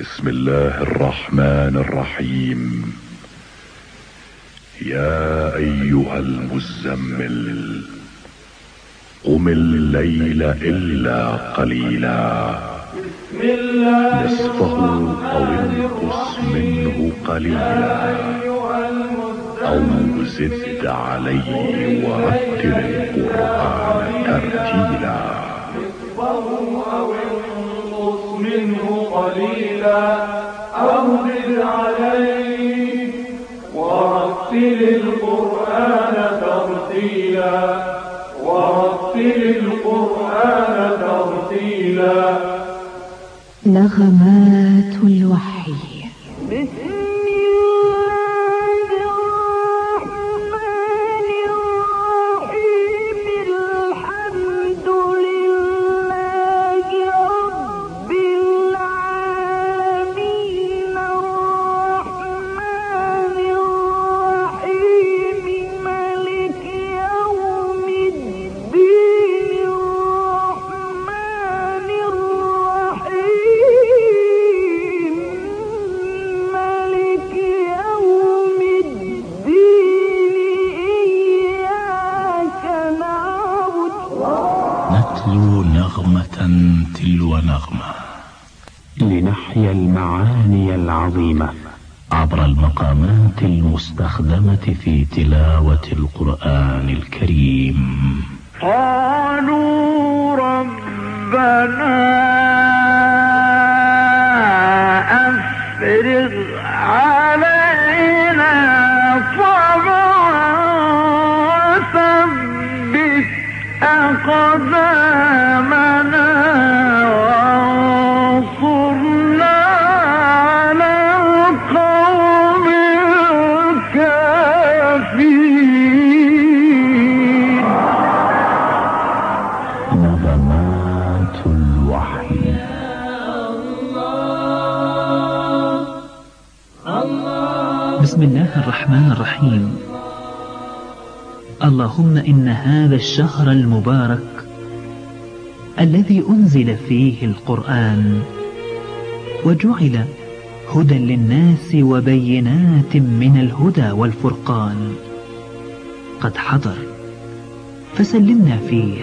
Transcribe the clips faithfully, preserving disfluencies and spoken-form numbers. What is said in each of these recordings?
بسم الله الرحمن الرحيم. يا ايها المزمل قم الليل الا قليلا نصفه او انقص منه قليلا او زد عليه ورتل القرآن ترتيلا منه قليلا أو زد عليه ورتل القرآن ترتيلا ورتل القرآن ترتيلا. نغمات الوحي. نتلو نغمة تلو نغمة لنحيا المعاني العظيمة عبر المقامات المستخدمة في تلاوة القرآن الكريم. قالوا ربنا أفرغ علينا صبرا وثبت أقدامنا وانصرنا على القوم الكافرين. نغمات الوحي. بسم الله الرحمن الرحيم. اللهم إن هذا الشهر المبارك الذي أنزل فيه القرآن وجعل هدى للناس وبينات من الهدى والفرقان قد حضر، فسلمنا فيه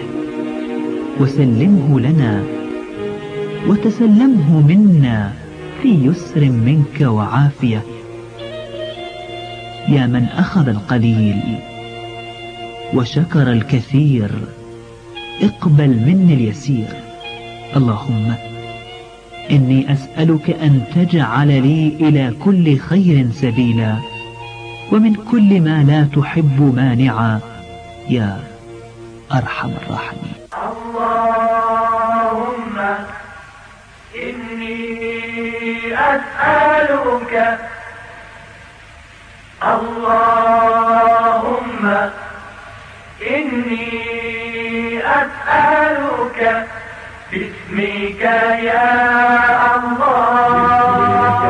وسلمه لنا وتسلمه منا في يسر منك وعافية. يا من أخذ القليل وشكر الكثير اقبل مني اليسير. اللهم إني أسألك أن تجعل لي إلى كل خير سبيلا ومن كل ما لا تحب مانعا يا أرحم الراحمين. اللهم إني أسألك اللهم إني أسألك باسمك يا الله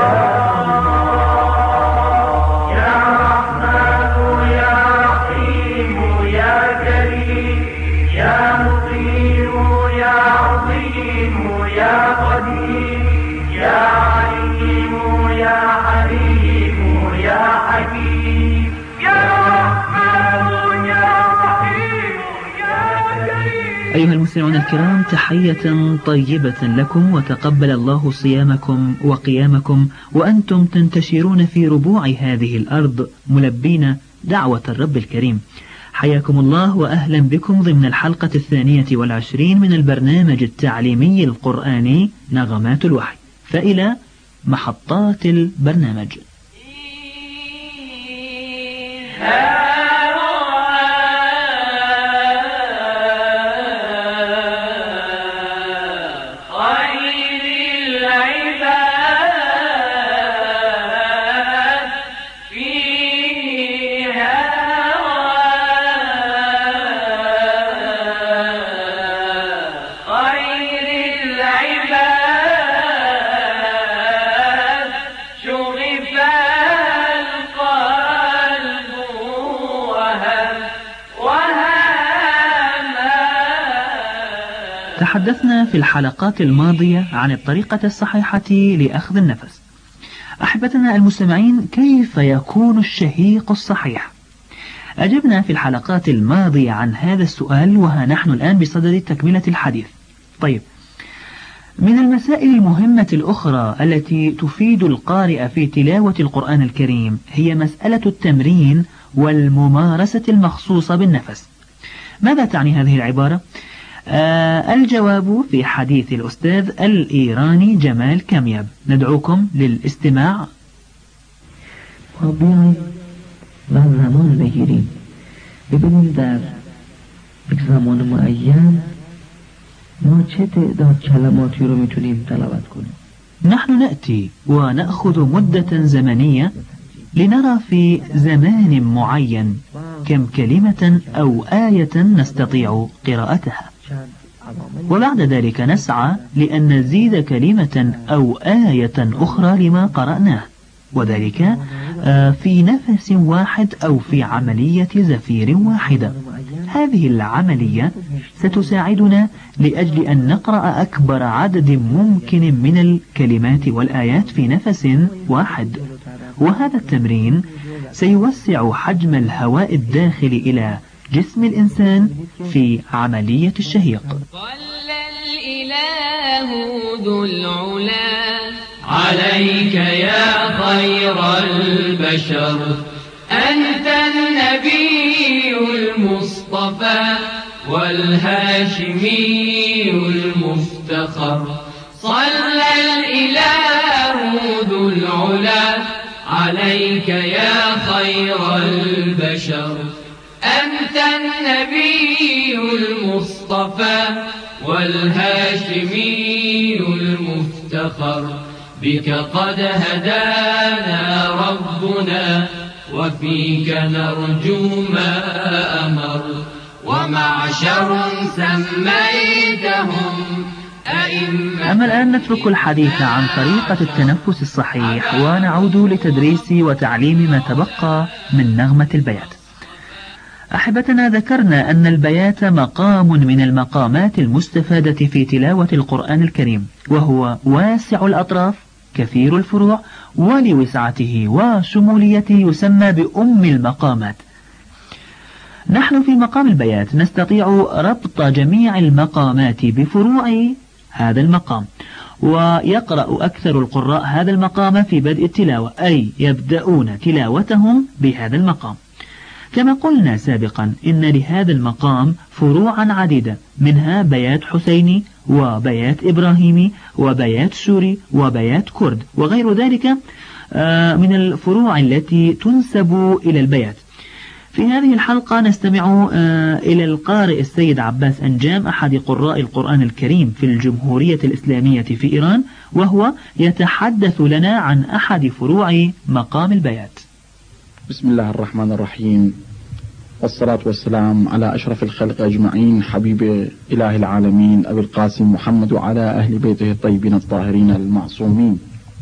يا رحمن يا رحيم يا كريم يا مقيم يا عظيم يا قدير يا عليم يا حليم يا حكيم يا رحمن يا رحيم يا كريم. أيها المستمعون الكرام، تحية طيبة لكم، وتقبل الله صيامكم وقيامكم وأنتم تنتشرون في ربوع هذه الأرض ملبين دعوة الرب الكريم. حياكم الله وأهلا بكم ضمن الحلقة الثانية والعشرين من البرنامج التعليمي القرآني نغمات الوحي. فإلى محطات البرنامج. شغف القلب تحدثنا في الحلقات الماضية عن الطريقة الصحيحة لأخذ النفس. أحبتنا المستمعين، كيف يكون الشهيق الصحيح؟ أجبنا في الحلقات الماضية عن هذا السؤال، وها نحن الآن بصدد تكملة الحديث. طيب، من المسائل المهمة الأخرى التي تفيد القارئ في تلاوة القرآن الكريم هي مسألة التمرين والممارسة المخصوصة بالنفس. ماذا تعني هذه العبارة؟ آه الجواب في حديث الأستاذ الإيراني جمال كمياب. ندعوكم للاستماع. بیایید و زمان بگیریم ببینیم در یک زمان معین ما چه تعداد کلماتی رو میتونیم تلاوت کنیم. نحن نأتي ونأخذ مدة زمنية لنرى في زمان معين كم كلمة أو آية نستطيع قراءتها، وبعد ذلك نسعى لأن نزيد كلمة أو آية أخرى لما قرأناه، وذلك في نفس واحد أو في عملية زفير واحدة. هذه العملية ستساعدنا لأجل أن نقرأ أكبر عدد ممكن من الكلمات والآيات في نفس واحد، وهذا التمرين سيوسع حجم الهواء الداخل إلى جسم الإنسان في عملية الشهيق. صلى الإله ذو العلا عليك يا خير البشر، أنت النبي المصطفى والهاشمي المفتخر. صلى الإله ذو العلا عليك يا خير البشر، أنت النبي المصطفى والهاشمي المفتخر. بك قد هدانا ربنا وفيك نرجو ما أمر، ومعشر سميتهم أئمة. أما الآن نترك الحديث عن طريقة التنفس الصحيح ونعود لتدريس وتعليم ما تبقى من نغمة البيات. أحبتنا، ذكرنا أن البيات مقام من المقامات المستفادة في تلاوة القرآن الكريم، وهو واسع الأطراف كثير الفروع، ولوسعته وشموليته يسمى بأم المقامات. نحن في مقام البيات نستطيع ربط جميع المقامات بفروع هذا المقام، ويقرأ أكثر القراء هذا المقام في بدء التلاوة، أي يبدأون تلاوتهم بهذا المقام. كما قلنا سابقا إن لهذا المقام فروعا عديدة، منها بيات حسيني وبيات إبراهيمي وبيات سوري وبيات كرد وغير ذلك من الفروع التي تنسب إلى البيات. في هذه الحلقة نستمع إلى القارئ السيد عباس أنجام، أحد قراء القرآن الكريم في الجمهورية الإسلامية في إيران، وهو يتحدث لنا عن أحد فروع مقام البيات. بسم الله الرحمن الرحيم، والصلاة والسلام على أشرف الخلق أجمعين، حبيب إله العالمين أبي القاسم محمد وعلى أهل بيته الطيبين الطاهرين المعصومين.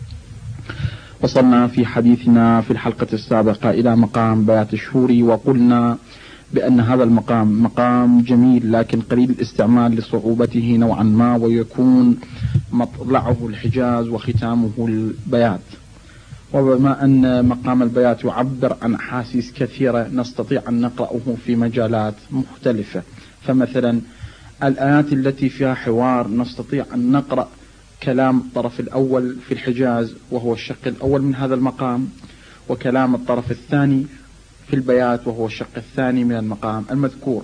وصلنا في حديثنا في الحلقة السابقة إلى مقام بيات الشوري، وقلنا بأن هذا المقام مقام جميل لكن قليل الاستعمال لصعوبته نوعا ما، ويكون مطلعه الحجاز وختامه البيات. وبما أن مقام البيات يعبر عن أحاسيس كثيرة نستطيع أن نقرأه في مجالات مختلفة، فمثلا الآيات التي فيها حوار نستطيع أن نقرأ كلام الطرف الأول في الحجاز وهو الشق الأول من هذا المقام، وكلام الطرف الثاني في البيات وهو الشق الثاني من المقام المذكور.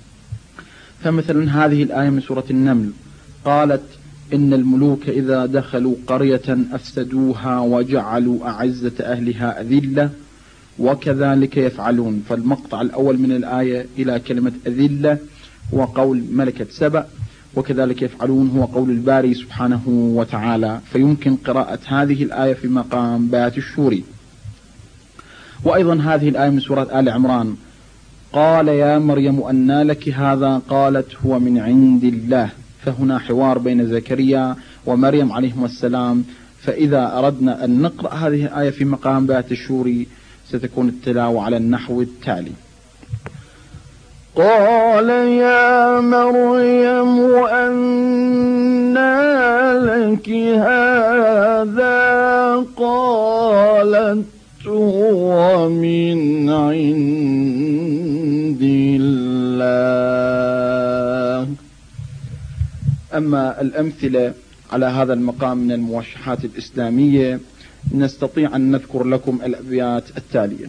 فمثلا هذه الآية من سورة النمل قالت: إن الملوك إذا دخلوا قرية أفسدوها وجعلوا أعزة أهلها أذلة وكذلك يفعلون. فالمقطع الأول من الآية إلى كلمة أذلة وقول ملكة سبأ، وكذلك يفعلون هو قول الباري سبحانه وتعالى. فيمكن قراءة هذه الآية في مقام بيات الشوري. وأيضا هذه الآية من سورة آل عمران قال يا مريم أنى لك هذا، قالت هو من عند الله. فهنا حوار بين زكريا ومريم عليهم السلام. فإذا أردنا أن نقرأ هذه الآية في مقام بيات الشوري ستكون التلاوة على النحو التالي: قال يا مريم أنى لك هذا؟ قالت هو من عند الله. أما الأمثلة على هذا المقام من الموشحات الإسلامية نستطيع أن نذكر لكم الأبيات التالية: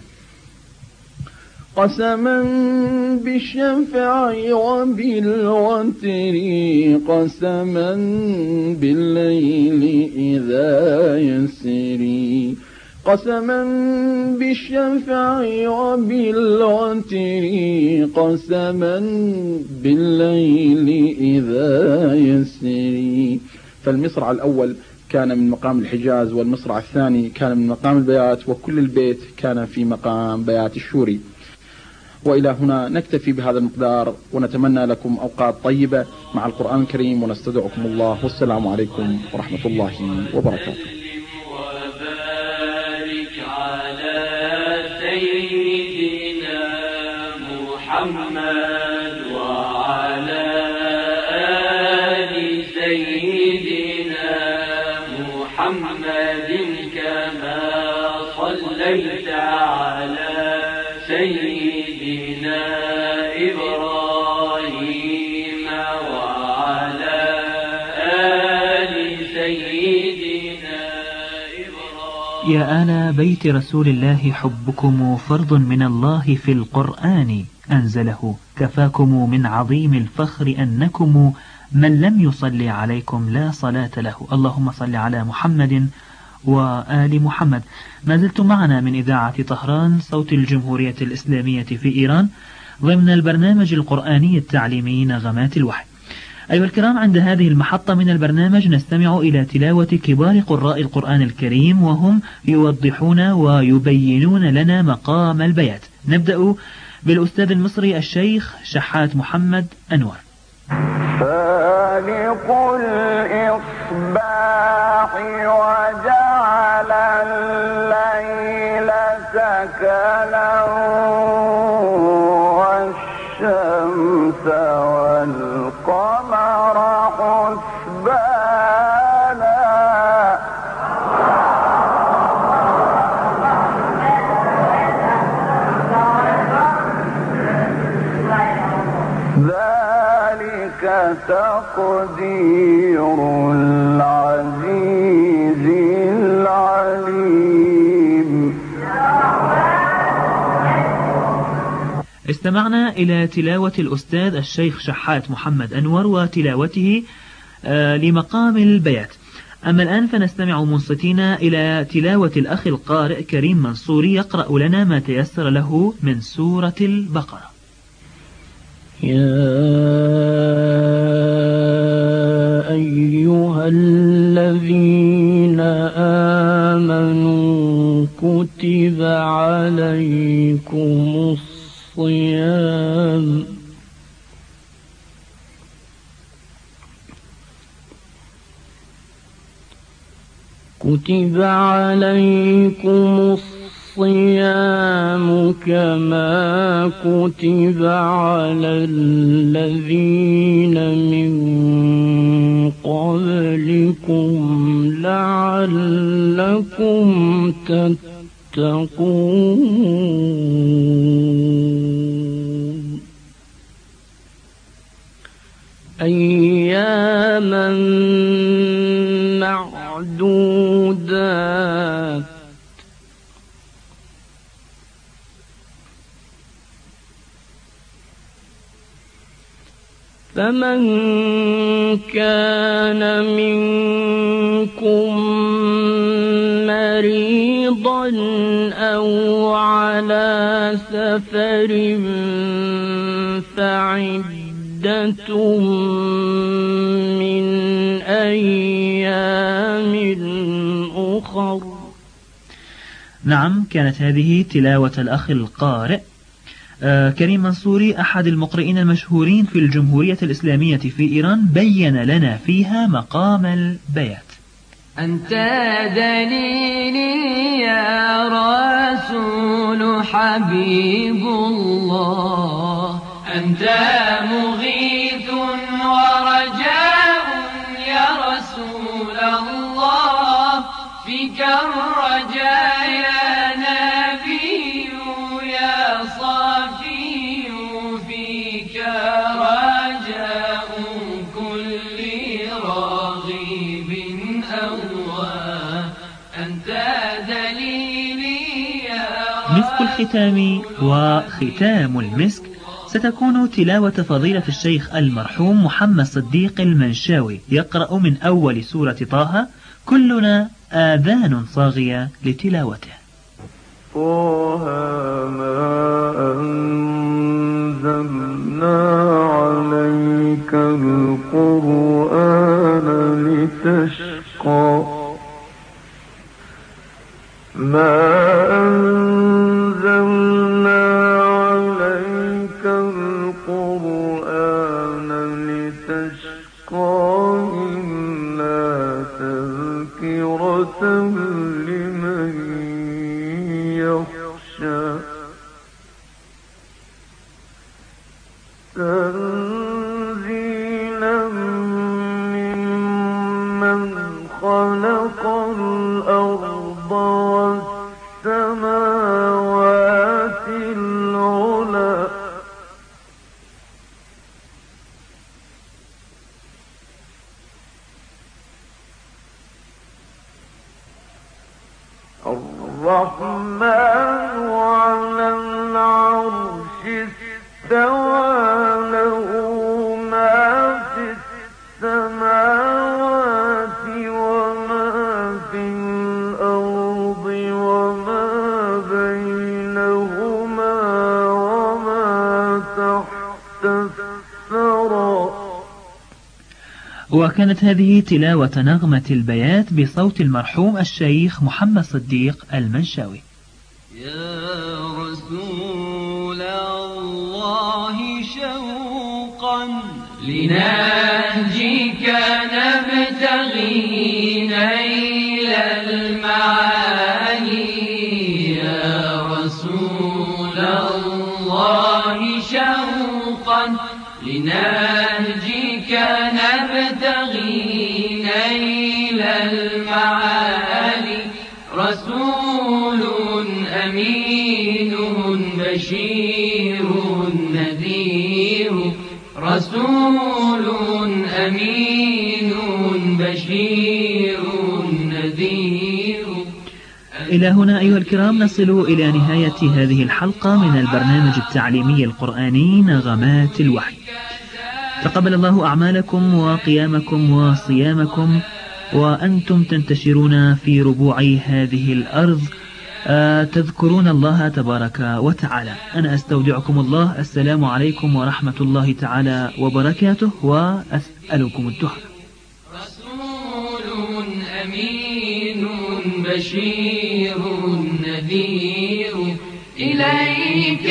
قسما بالشفع وبالوتر، قسما بالليل إذا يسري، قسما بالشفع وبالوتر، قسما بالليل إذا يسري. فالمصرع الأول كان من مقام الحجاز، والمصرع الثاني كان من مقام البيات، وكل البيت كان في مقام بيات الشوري. وإلى هنا نكتفي بهذا المقدار، ونتمنى لكم أوقات طيبة مع القرآن الكريم، ونستودعكم الله، والسلام عليكم ورحمة الله وبركاته. وبارك على سيدنا محمد وعلى آل سيدنا محمد كما صليت على سيدنا إبراهيم وعلى آل سيدنا إبراهيم. يا آل بيت رسول الله حبكم فرض من الله في القرآن أنزله، كفاكم من عظيم الفخر أنكم من لم يصلي عليكم لا صلاة له. اللهم صل على محمد وآل محمد. ما زلتم معنا من إذاعة طهران صوت الجمهورية الإسلامية في إيران ضمن البرنامج القرآني التعليمي نغمات الوحي. أيها الكرام، عند هذه المحطة من البرنامج نستمع إلى تلاوة كبار قراء القرآن الكريم وهم يوضحون ويبينون لنا مقام البيات. نبدأ بالأستاذ المصري الشيخ شحات محمد أنور. فالق الإصباح وجعل الليل سكنا والشمس والقمر حسبانا ذلك تقدير العزيز العليم. استمعنا إلى تلاوة الأستاذ الشيخ شحات محمد أنور وتلاوته آه لمقام البيات. أما الآن فنستمع منصتين إلى تلاوة الأخ القارئ كريم منصوري يقرأ لنا ما تيسر له من سورة البقرة. يا أيها الذين آمنوا كتب عليكم الصيام كتب عليكم الصيام كما كتب على الذين من قبلكم لعلكم تتقون أياما معدودات فمن كان منكم مريضا أو على سفر فعدة من أيام أخر. نعم، كانت هذه تلاوة الأخ القارئ آه كريم منصوري أحد المقرئين المشهورين في الجمهورية الإسلامية في إيران، بين لنا فيها مقام البيات. أنت دليلي يا رسول حبيب الله، أنت أنت مغيث ورجاء يا رسول الله، فيك الرجايا نبي يا صافي، فيك رجاء كل راغب أوى، أنت دليلي يا مسك الختام وختام المسك ستكون تلاوة فضيلة الشيخ المرحوم محمد صديق المنشاوي، يقرأ من أول سورة طه، كلنا آذان صاغية لتلاوته. طه ما أنزلنا عليك القرآن لتشقى، ما أنزلنا عليك القرآن لتشقى إلا تذكرة لمن يخشى، تنزيلا ممن خلق الأرض والسماوات العلى، الرحمن على العرش استوى، له ما في السماوات وما في الأرض وما بينهما وما تحت الثرى. وكانت هذه تلاوة نغمة البيات بصوت المرحوم الشيخ محمد صديق المنشاوي. يا رسول الله شوقا لنهجك نبتغي نيل المعاني، يا رسول الله شوقا لنهجك نبتغي نيل المعالي، رسول أمين بشير نذير، رسول أمين بشير نذير. إلى هنا أيها الكرام نصل إلى نهاية هذه الحلقة من البرنامج التعليمي القرآني نغمات الوحي. تقبل الله أعمالكم وقيامكم وصيامكم وأنتم تنتشرون في ربوع هذه الأرض، آه تذكرون الله تبارك وتعالى. أنا أستودعكم الله، السلام عليكم ورحمة الله تعالى وبركاته، وأسألكم الدعاء. رسول أمين بشير نذير، إليك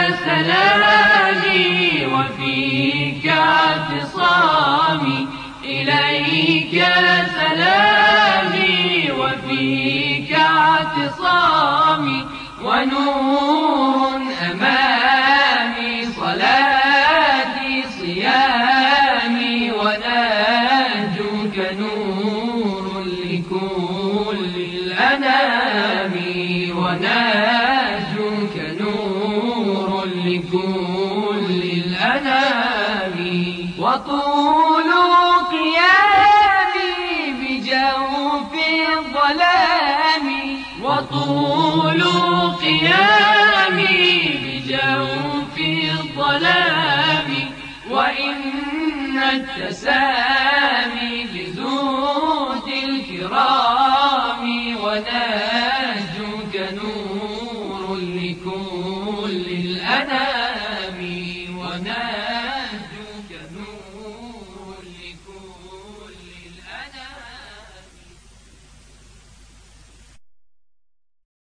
سلامي وفيك اعتصامي، إليك سلامي وفيك اعتصامي، ونور أمامي صلاتي صيامي، ونهجك نور لكل الأنام، ونهجك نور لكل الأنام، وطول قيامي بجوف الظلام، وطول قيامي بجوف الظلام، وإن التسامي